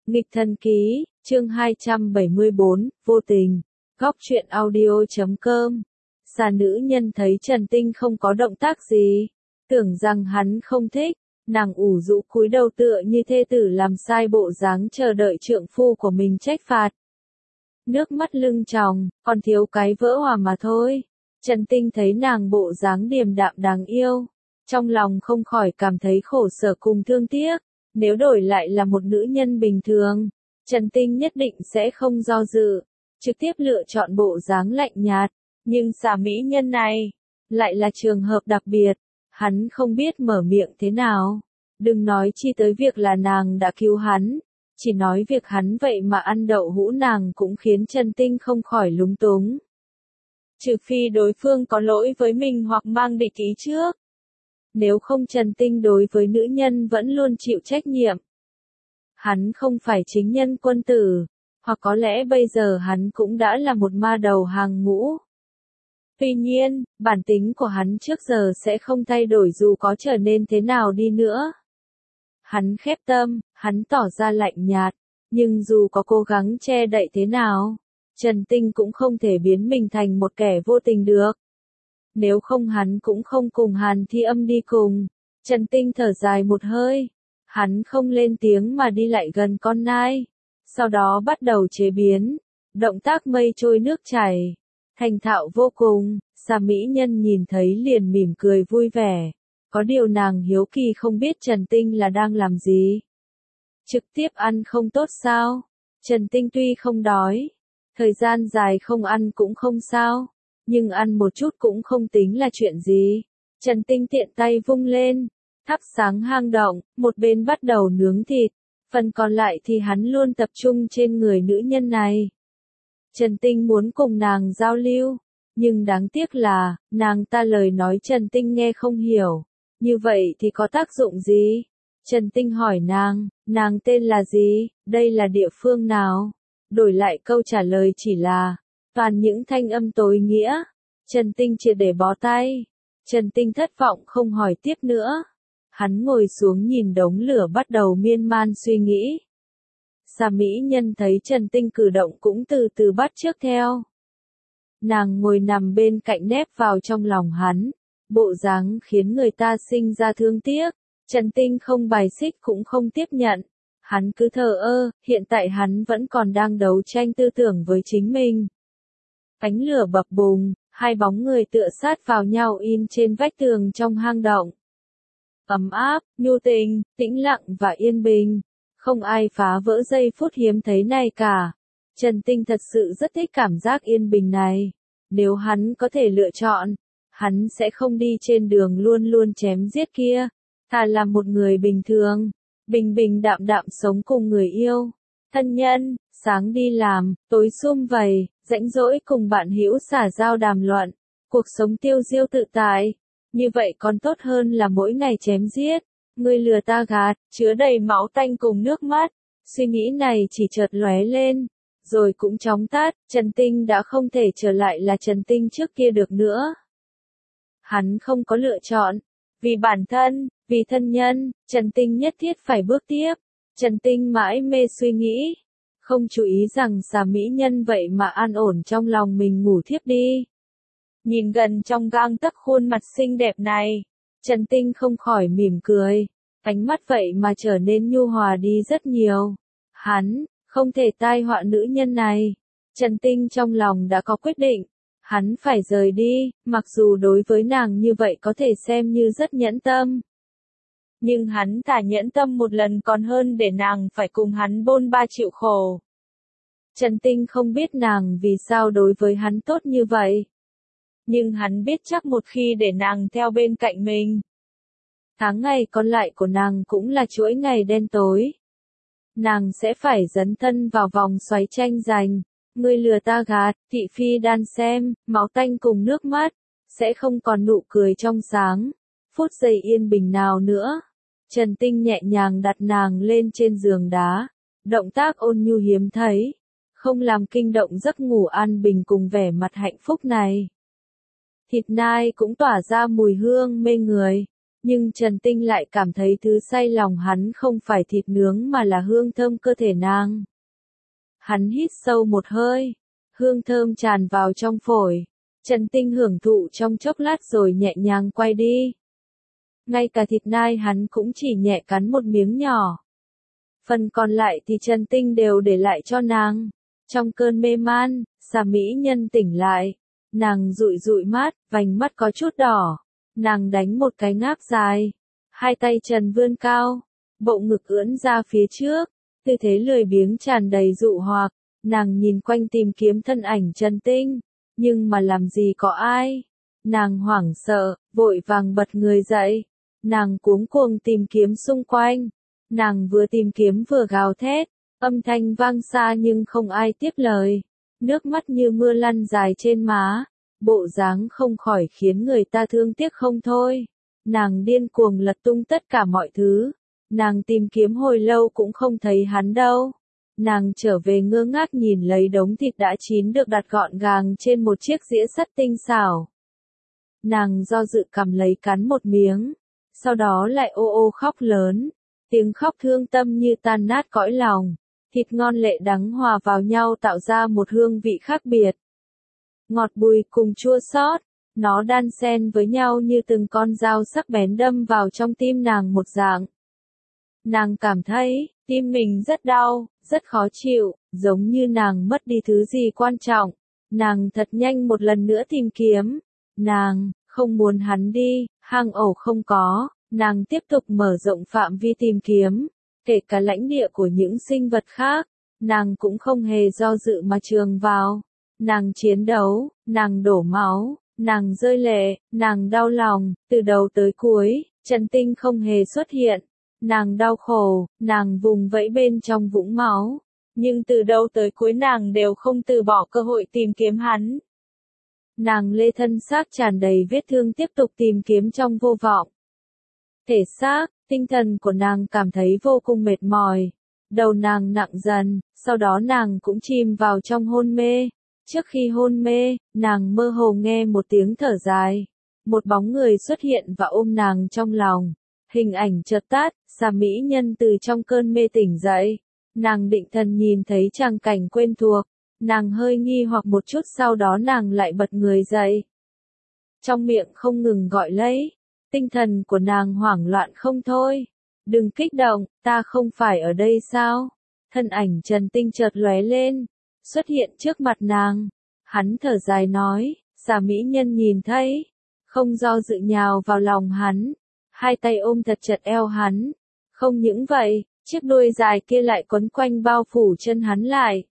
Nghịch thần ký, chương 274, vô tình. Góc truyện audio.com. Xà nữ nhân thấy Trần Tinh không có động tác gì, tưởng rằng hắn không thích, nàng ủ rũ cúi đầu tựa như thê tử làm sai bộ dáng chờ đợi trượng phu của mình trách phạt. Nước mắt lưng tròng, còn thiếu cái vỡ hòa mà thôi. Trần Tinh thấy nàng bộ dáng điềm đạm đáng yêu, trong lòng không khỏi cảm thấy khổ sở cùng thương tiếc. Nếu đổi lại là một nữ nhân bình thường, Trần Tinh nhất định sẽ không do dự, trực tiếp lựa chọn bộ dáng lạnh nhạt. Nhưng xà mỹ nhân này, lại là trường hợp đặc biệt, hắn không biết mở miệng thế nào. Đừng nói chi tới việc là nàng đã cứu hắn, chỉ nói việc hắn vậy mà ăn đậu hũ nàng cũng khiến Trần Tinh không khỏi lúng túng. Trừ phi đối phương có lỗi với mình hoặc mang địch ý trước. Nếu không Trần Tinh đối với nữ nhân vẫn luôn chịu trách nhiệm. Hắn không phải chính nhân quân tử, hoặc có lẽ bây giờ hắn cũng đã là một ma đầu hàng ngũ. Tuy nhiên, bản tính của hắn trước giờ sẽ không thay đổi dù có trở nên thế nào đi nữa. Hắn khép tâm, hắn tỏ ra lạnh nhạt, nhưng dù có cố gắng che đậy thế nào, Trần Tinh cũng không thể biến mình thành một kẻ vô tình được. Nếu không hắn cũng không cùng Hàn Thi Âm đi cùng. Trần Tinh thở dài một hơi. Hắn không lên tiếng mà đi lại gần con nai. Sau đó bắt đầu chế biến. Động tác mây trôi nước chảy. Thành thạo vô cùng. Xà mỹ nhân nhìn thấy liền mỉm cười vui vẻ. Có điều nàng hiếu kỳ không biết Trần Tinh là đang làm gì. Trực tiếp ăn không tốt sao? Trần Tinh tuy không đói. Thời gian dài không ăn cũng không sao. Nhưng ăn một chút cũng không tính là chuyện gì. Trần Tinh tiện tay vung lên, thắp sáng hang động, một bên bắt đầu nướng thịt, phần còn lại thì hắn luôn tập trung trên người nữ nhân này. Trần Tinh muốn cùng nàng giao lưu, nhưng đáng tiếc là, nàng ta lời nói Trần Tinh nghe không hiểu. Như vậy thì có tác dụng gì? Trần Tinh hỏi nàng tên là gì, đây là địa phương nào? Đổi lại câu trả lời chỉ là toàn những thanh âm tối nghĩa. Trần Tinh triệt để bó tay. Trần Tinh thất vọng không hỏi tiếp nữa. Hắn ngồi xuống nhìn đống lửa bắt đầu miên man suy nghĩ. Xà mỹ nhân thấy Trần Tinh cử động cũng từ từ bắt chước theo. Nàng ngồi nằm bên cạnh nép vào trong lòng hắn. Bộ dáng khiến người ta sinh ra thương tiếc. Trần Tinh không bài xích cũng không tiếp nhận. Hắn cứ thờ ơ, hiện tại hắn vẫn còn đang đấu tranh tư tưởng với chính mình. Ánh lửa bập bùng, hai bóng người tựa sát vào nhau in trên vách tường trong hang động. Ấm áp, nhu tình, tĩnh lặng và yên bình. Không ai phá vỡ giây phút hiếm thấy này cả. Trần Tinh thật sự rất thích cảm giác yên bình này. Nếu hắn có thể lựa chọn, hắn sẽ không đi trên đường luôn luôn chém giết kia. Thà là một người bình thường, bình bình đạm đạm sống cùng người yêu. Thân nhân, sáng đi làm, tối sum vầy, rãnh rỗi cùng bạn hữu xả giao đàm luận, cuộc sống tiêu diêu tự tại. Như vậy còn tốt hơn là mỗi ngày chém giết, ngươi lừa ta gạt, chứa đầy máu tanh cùng nước mắt. Suy nghĩ này chỉ chợt lóe lên, rồi cũng chóng tắt. Trần Tinh đã không thể trở lại là Trần Tinh trước kia được nữa. Hắn không có lựa chọn, vì bản thân, vì thân nhân, Trần Tinh nhất thiết phải bước tiếp. Trần Tinh mãi mê suy nghĩ, không chú ý rằng xà mỹ nhân vậy mà an ổn trong lòng mình ngủ thiếp đi. Nhìn gần trong gang tấc khuôn mặt xinh đẹp này, Trần Tinh không khỏi mỉm cười, ánh mắt vậy mà trở nên nhu hòa đi rất nhiều. Hắn, không thể tai họa nữ nhân này. Trần Tinh trong lòng đã có quyết định, hắn phải rời đi, mặc dù đối với nàng như vậy có thể xem như rất nhẫn tâm. Nhưng hắn thà nhẫn tâm một lần còn hơn để nàng phải cùng hắn bôn ba chịu khổ. Trần Tinh không biết nàng vì sao đối với hắn tốt như vậy. Nhưng hắn biết chắc một khi để nàng theo bên cạnh mình, tháng ngày còn lại của nàng cũng là chuỗi ngày đen tối. Nàng sẽ phải dấn thân vào vòng xoáy tranh giành. Ngươi lừa ta gạt, thị phi đan xem, máu tanh cùng nước mắt. Sẽ không còn nụ cười trong sáng. Phút giây yên bình nào nữa. Trần Tinh nhẹ nhàng đặt nàng lên trên giường đá. Động tác ôn nhu hiếm thấy. Không làm kinh động giấc ngủ an bình cùng vẻ mặt hạnh phúc này. Thịt nai cũng tỏa ra mùi hương mê người. Nhưng Trần Tinh lại cảm thấy thứ say lòng hắn không phải thịt nướng mà là hương thơm cơ thể nàng. Hắn hít sâu một hơi, hương thơm tràn vào trong phổi. Trần Tinh hưởng thụ trong chốc lát rồi nhẹ nhàng quay đi. Ngay cả thịt nai hắn cũng chỉ nhẹ cắn một miếng nhỏ. Phần còn lại thì Trần Tinh đều để lại cho nàng. Trong cơn mê man, xà mỹ nhân tỉnh lại. Nàng dụi dụi mắt, vành mắt có chút đỏ. Nàng đánh một cái ngáp dài. Hai tay trần vươn cao. Bộ ngực ưỡn ra phía trước. Tư thế lười biếng tràn đầy dụ hoặc. Nàng nhìn quanh tìm kiếm thân ảnh Trần Tinh. Nhưng mà làm gì có ai. Nàng hoảng sợ, vội vàng bật người dậy. Nàng cuống cuồng tìm kiếm xung quanh. Nàng vừa tìm kiếm vừa gào thét. Âm thanh vang xa nhưng không ai tiếp lời. Nước mắt như mưa lăn dài trên má. Bộ dáng không khỏi khiến người ta thương tiếc không thôi. Nàng điên cuồng lật tung tất cả mọi thứ. Nàng tìm kiếm hồi lâu cũng không thấy hắn đâu. Nàng trở về ngơ ngác nhìn lấy đống thịt đã chín được đặt gọn gàng trên một chiếc dĩa sắt tinh xảo. Nàng do dự cầm lấy cắn một miếng. Sau đó lại ô ô khóc lớn. Tiếng khóc thương tâm như tan nát cõi lòng. Thịt ngon lệ đắng hòa vào nhau tạo ra một hương vị khác biệt. Ngọt bùi cùng chua xót, nó đan xen với nhau như từng con dao sắc bén đâm vào trong tim nàng một dạng. Nàng cảm thấy, tim mình rất đau, rất khó chịu, giống như nàng mất đi thứ gì quan trọng. Nàng thật nhanh một lần nữa tìm kiếm. Nàng, không muốn hắn đi, hang ổ không có, nàng tiếp tục mở rộng phạm vi tìm kiếm, kể cả lãnh địa của những sinh vật khác. Nàng cũng không hề do dự mà trường vào. Nàng chiến đấu, nàng đổ máu, nàng rơi lệ, nàng đau lòng, từ đầu tới cuối, Trần Tinh không hề xuất hiện. Nàng đau khổ, nàng vùng vẫy bên trong vũng máu, nhưng từ đầu tới cuối nàng đều không từ bỏ cơ hội tìm kiếm hắn. Nàng lê thân xác tràn đầy vết thương tiếp tục tìm kiếm trong vô vọng. Thể xác, tinh thần của nàng cảm thấy vô cùng mệt mỏi. Đầu nàng nặng dần, sau đó nàng cũng chìm vào trong hôn mê. Trước khi hôn mê, nàng mơ hồ nghe một tiếng thở dài. Một bóng người xuất hiện và ôm nàng trong lòng. Hình ảnh chợt tắt, xà mỹ nhân từ trong cơn mê tỉnh dậy. Nàng định thần nhìn thấy tràng cảnh quen thuộc. Nàng hơi nghi hoặc một chút sau đó nàng lại bật người dậy. Trong miệng không ngừng gọi lấy. Tinh thần của nàng hoảng loạn không thôi. Đừng kích động, ta không phải ở đây sao? Thân ảnh Trần Tinh chợt lóe lên, xuất hiện trước mặt nàng. Hắn thở dài nói, xà mỹ nhân nhìn thấy, không do dự nhào vào lòng hắn. Hai tay ôm thật chặt eo hắn. Không những vậy, chiếc đuôi dài kia lại quấn quanh bao phủ chân hắn lại.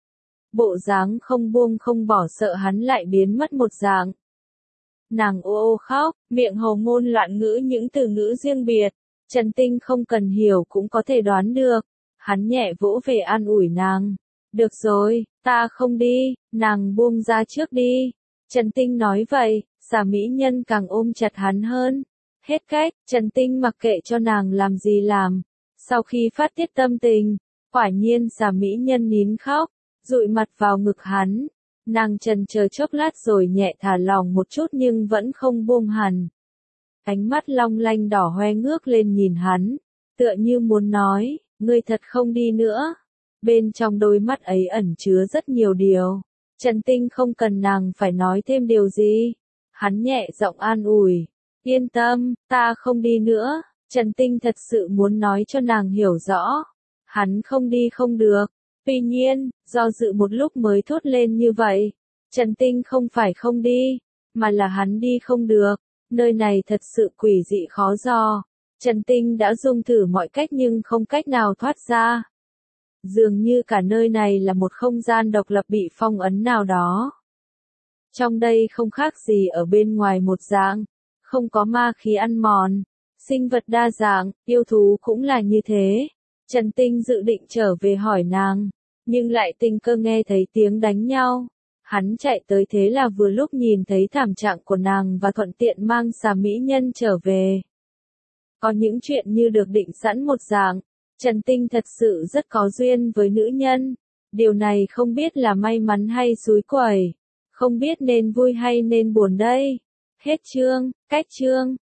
Bộ dáng không buông không bỏ sợ hắn lại biến mất một dạng. Nàng ô ô khóc, miệng hồ ngôn loạn ngữ những từ ngữ riêng biệt. Trần Tinh không cần hiểu cũng có thể đoán được. Hắn nhẹ vỗ về an ủi nàng. Được rồi, ta không đi, nàng buông ra trước đi. Trần Tinh nói vậy, xà mỹ nhân càng ôm chặt hắn hơn. Hết cách, Trần Tinh mặc kệ cho nàng làm gì làm. Sau khi phát tiết tâm tình, quả nhiên xà mỹ nhân nín khóc, dụi mặt vào ngực hắn. Nàng chần chờ chốc lát rồi nhẹ thả lỏng một chút nhưng vẫn không buông hẳn. Ánh mắt long lanh đỏ hoe ngước lên nhìn hắn, tựa như muốn nói, ngươi thật không đi nữa. Bên trong đôi mắt ấy ẩn chứa rất nhiều điều. Trần Tinh không cần nàng phải nói thêm điều gì. Hắn nhẹ giọng an ủi, yên tâm, ta không đi nữa. Trần Tinh thật sự muốn nói cho nàng hiểu rõ. Hắn không đi không được. Tuy nhiên, do dự một lúc mới thốt lên như vậy. Trần Tinh không phải không đi, mà là hắn đi không được. Nơi này thật sự quỷ dị khó dò. Trần Tinh đã dùng thử mọi cách nhưng không cách nào thoát ra. Dường như cả nơi này là một không gian độc lập bị phong ấn nào đó. Trong đây không khác gì ở bên ngoài một dạng, không có ma khí ăn mòn, sinh vật đa dạng, yêu thú cũng là như thế. Trần Tinh dự định trở về hỏi nàng, nhưng lại tình cờ nghe thấy tiếng đánh nhau. Hắn chạy tới thế là vừa lúc nhìn thấy thảm trạng của nàng và thuận tiện mang xà mỹ nhân trở về. Có những chuyện như được định sẵn một dạng. Trần Tinh thật sự rất có duyên với nữ nhân. Điều này không biết là may mắn hay xúi quẩy. Không biết nên vui hay nên buồn đây. Hết chương, cách chương.